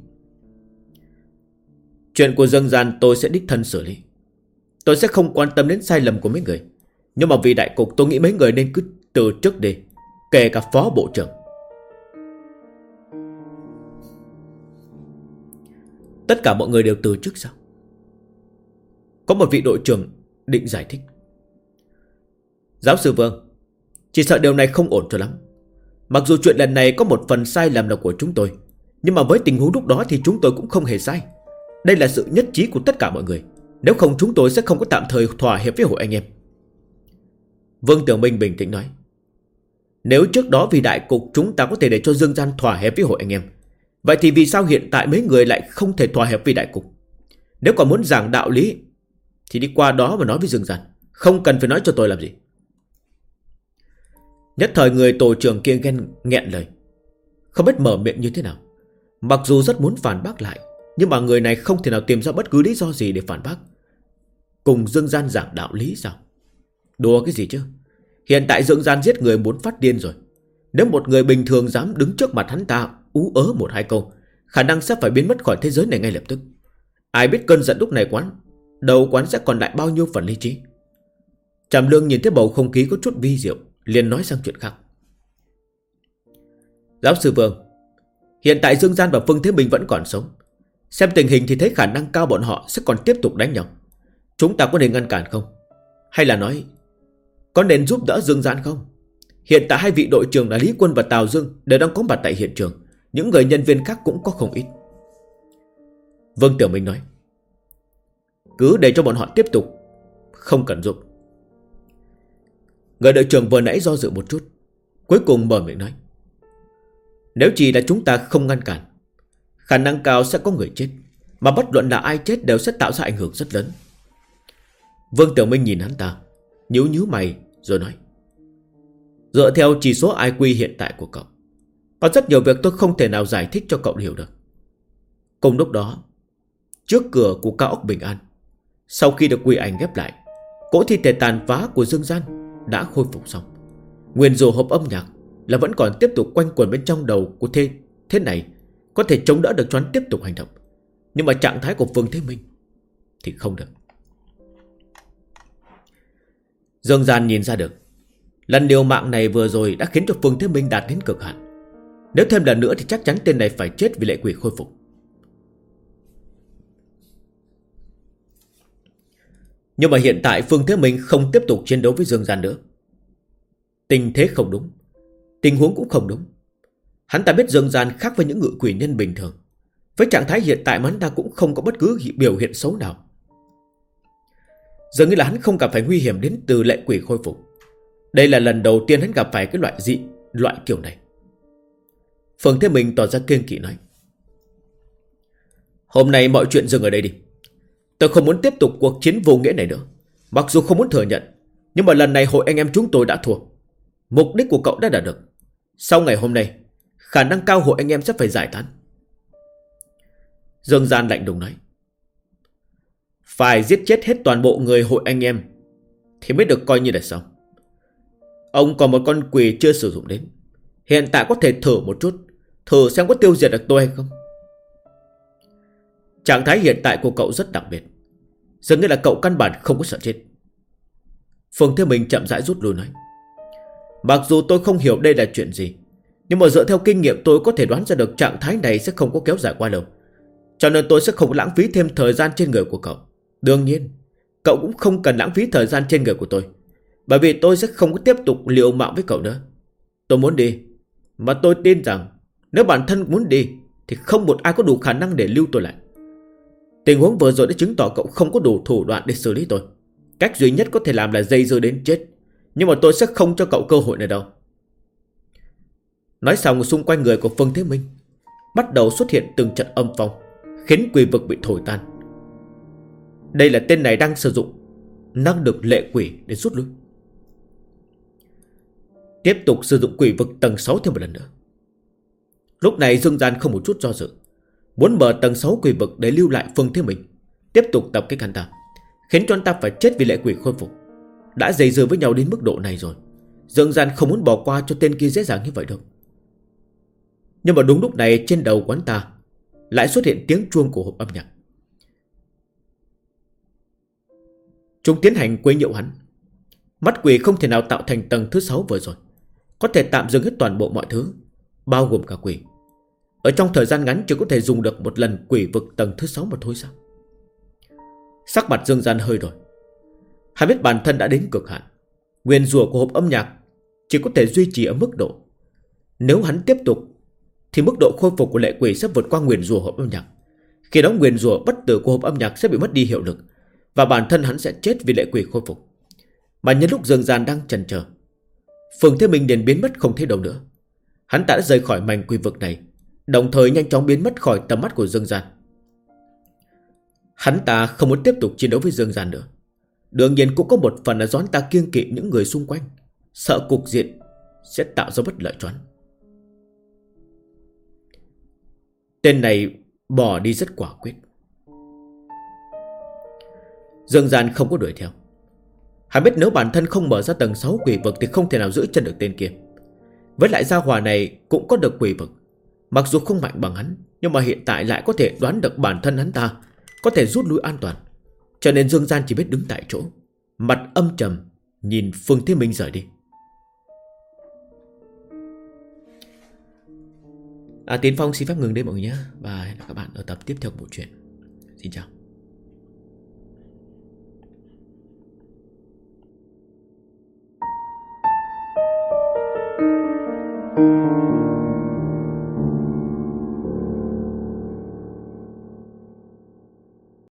Chuyện của Dương Gian tôi sẽ đích thân xử lý. Tôi sẽ không quan tâm đến sai lầm của mấy người, nhưng mà vì đại cục tôi nghĩ mấy người nên cứ từ chức đi, kể cả phó bộ trưởng. Tất cả mọi người đều từ chức sao? Có một vị đội trưởng định giải thích. Giáo sư Vương, chỉ sợ điều này không ổn cho lắm. Mặc dù chuyện lần này có một phần sai lầm là của chúng tôi, nhưng mà với tình huống lúc đó thì chúng tôi cũng không hề sai. Đây là sự nhất trí của tất cả mọi người. Nếu không chúng tôi sẽ không có tạm thời thỏa hiệp với hội anh em. Vương Tiểu Minh bình tĩnh nói. Nếu trước đó vì đại cục chúng ta có thể để cho Dương Gian thỏa hiệp với hội anh em, vậy thì vì sao hiện tại mấy người lại không thể thỏa hiệp vì đại cục? Nếu còn muốn giảng đạo lý thì đi qua đó mà nói với Dương Gian, không cần phải nói cho tôi làm gì. Nhất thời người tổ trưởng kia nghẹn lời, không biết mở miệng như thế nào. Mặc dù rất muốn phản bác lại, nhưng mà người này không thể nào tìm ra bất cứ lý do gì để phản bác. Cùng Dương Gian giảng đạo lý sao? Đùa cái gì chứ? Hiện tại Dương Gian giết người muốn phát điên rồi. Nếu một người bình thường dám đứng trước mặt hắn ta ú ớ một hai câu, khả năng sẽ phải biến mất khỏi thế giới này ngay lập tức. Ai biết cơn giận lúc này đầu quán sẽ còn lại bao nhiêu phần lý trí. Trầm Lương nhìn thấy bầu không khí có chút vi diệu, liền nói sang chuyện khác. Giáo sư Vương, hiện tại Dương Gian và Phương Thế Minh vẫn còn sống. Xem tình hình thì thấy khả năng cao bọn họ sẽ còn tiếp tục đánh nhau. Chúng ta có nên ngăn cản không? Hay là nói có nên giúp đỡ Dương Gian không? Hiện tại hai vị đội trưởng là Lý Quân và Tào Dương đều đang có mặt tại hiện trường. Những người nhân viên khác cũng có không ít. Vương Tiểu Minh nói, cứ để cho bọn họ tiếp tục, không cần giúp. Người đội trưởng vừa nãy do dự một chút, cuối cùng mở miệng nói, nếu chỉ là chúng ta không ngăn cản, khả năng cao sẽ có người chết, mà bất luận là ai chết đều sẽ tạo ra ảnh hưởng rất lớn. Vương Tiểu Minh nhìn hắn ta, nhíu mày rồi nói, dựa theo chỉ số IQ hiện tại của cậu, có rất nhiều việc tôi không thể nào giải thích cho cậu hiểu được. Cùng lúc đó, trước cửa của cao ốc Bình An, sau khi được quy ảnh ghép lại, cỗ thi thể tàn phá của Dương Gian đã khôi phục xong. Nguyền rủa hộp âm nhạc là vẫn còn tiếp tục quanh quẩn bên trong đầu của thế này, có thể chống đỡ được cho hắn tiếp tục hành động. Nhưng mà trạng thái của Phương Thế Minh thì không được. Dương Gian nhìn ra được, lần liều mạng này vừa rồi đã khiến cho Phương Thế Minh đạt đến cực hạn. Nếu thêm lần nữa thì chắc chắn tên này phải chết vì lệ quỷ khôi phục. Nhưng mà hiện tại Phương Thế Minh không tiếp tục chiến đấu với Dương Gian nữa. Tình thế không đúng, tình huống cũng không đúng. Hắn ta biết Dương Gian khác với những ngự quỷ nhân bình thường. Với trạng thái hiện tại mà hắn ta cũng không có bất cứ biểu hiện xấu nào. Dường như là hắn không gặp phải nguy hiểm đến từ lệ quỷ khôi phục. Đây là lần đầu tiên hắn gặp phải cái loại kiểu này. Phương Thế Minh tỏ ra kiêng kỵ nói, hôm nay mọi chuyện dừng ở đây đi. Tôi không muốn tiếp tục cuộc chiến vô nghĩa này nữa. Mặc dù không muốn thừa nhận, nhưng mà lần này hội anh em chúng tôi đã thua. Mục đích của cậu đã đạt được. Sau ngày hôm nay, khả năng cao hội anh em sẽ phải giải tán. Dương Gian lạnh lùng nói, phải giết chết hết toàn bộ người hội anh em thì mới được coi như là xong. Ông còn một con quỷ chưa sử dụng đến. Hiện tại có thể thử một chút, thử xem có tiêu diệt được tôi hay không. Trạng thái hiện tại của cậu rất đặc biệt, dường như là cậu căn bản không có sợ chết. Phương Thế Minh chậm rãi rút lui nói, mặc dù tôi không hiểu đây là chuyện gì, nhưng mà dựa theo kinh nghiệm tôi có thể đoán ra được trạng thái này sẽ không có kéo dài quá lâu. Cho nên tôi sẽ không lãng phí thêm thời gian trên người của cậu. Đương nhiên, cậu cũng không cần lãng phí thời gian trên người của tôi, bởi vì tôi sẽ không có tiếp tục liều mạng với cậu nữa. Tôi muốn đi, mà tôi tin rằng nếu bản thân muốn đi thì không một ai có đủ khả năng để lưu tôi lại. Tình huống vừa rồi đã chứng tỏ cậu không có đủ thủ đoạn để xử lý tôi. Cách duy nhất có thể làm là dây dưa đến chết, nhưng mà tôi sẽ không cho cậu cơ hội này đâu. Nói xong, xung quanh người của Phương Thế Minh bắt đầu xuất hiện từng trận âm phong, khiến quỷ vực bị thổi tan. Đây là tên này đang sử dụng năng lực lệ quỷ để rút lui. Tiếp tục sử dụng quỷ vực tầng 6 thêm một lần nữa. Lúc này Dương Gian không một chút do dự, muốn mở tầng 6 quỷ vực để lưu lại Phương Thế Minh, tiếp tục tập kích hắn ta, khiến cho hắn ta phải chết vì lệ quỷ khôi phục. Đã dày dưa với nhau đến mức độ này rồi, Dương Gian không muốn bỏ qua cho tên kia dễ dàng như vậy đâu. Nhưng mà đúng lúc này, trên đầu quán ta lại xuất hiện tiếng chuông của hộp âm nhạc. Chúng tiến hành quấy nhiễu hắn. Mắt quỷ không thể nào tạo thành tầng thứ 6 vừa rồi, có thể tạm dừng hết toàn bộ mọi thứ, bao gồm cả quỷ. Ở trong thời gian ngắn chỉ có thể dùng được một lần quỷ vực tầng thứ 6 mà thôi sao? Sắc mặt Dương Gian hơi đổi. Hắn biết bản thân đã đến cực hạn. Nguyền rủa của hộp âm nhạc chỉ có thể duy trì ở mức độ. Nếu hắn tiếp tục thì mức độ khôi phục của lệ quỷ sẽ vượt qua nguyền rủa hộp âm nhạc. Khi đó nguyền rủa bất tử của hộp âm nhạc sẽ bị mất đi hiệu lực, và bản thân hắn sẽ chết vì lệ quỷ khôi phục. Mà nhân lúc Dương Gian đang chần chờ, Phương Thế Minh liền biến mất không thấy đâu nữa. Hắn đã rời khỏi mảnh quỷ vực này, đồng thời nhanh chóng biến mất khỏi tầm mắt của Dương Gian. Hắn ta không muốn tiếp tục chiến đấu với Dương Gian nữa. Đương nhiên cũng có một phần là do hắn ta kiêng kỵ những người xung quanh, sợ cục diện sẽ tạo ra bất lợi choán. Tên này bỏ đi rất quả quyết. Dương Gian không có đuổi theo. Hắn biết nếu bản thân không mở ra tầng 6 quỷ vực thì không thể nào giữ chân được tên kia. Với lại gia hỏa này cũng có được quỷ vực. Mặc dù không mạnh bằng hắn, nhưng mà hiện tại lại có thể đoán được bản thân hắn ta có thể rút lui an toàn. Cho nên Dương Gian chỉ biết đứng tại chỗ, mặt âm trầm nhìn Phương Thế Minh rời đi. Tiến Phong xin phép ngừng đây mọi người nhé. Và hẹn gặp các bạn ở tập tiếp theo của bộ truyện. Xin chào.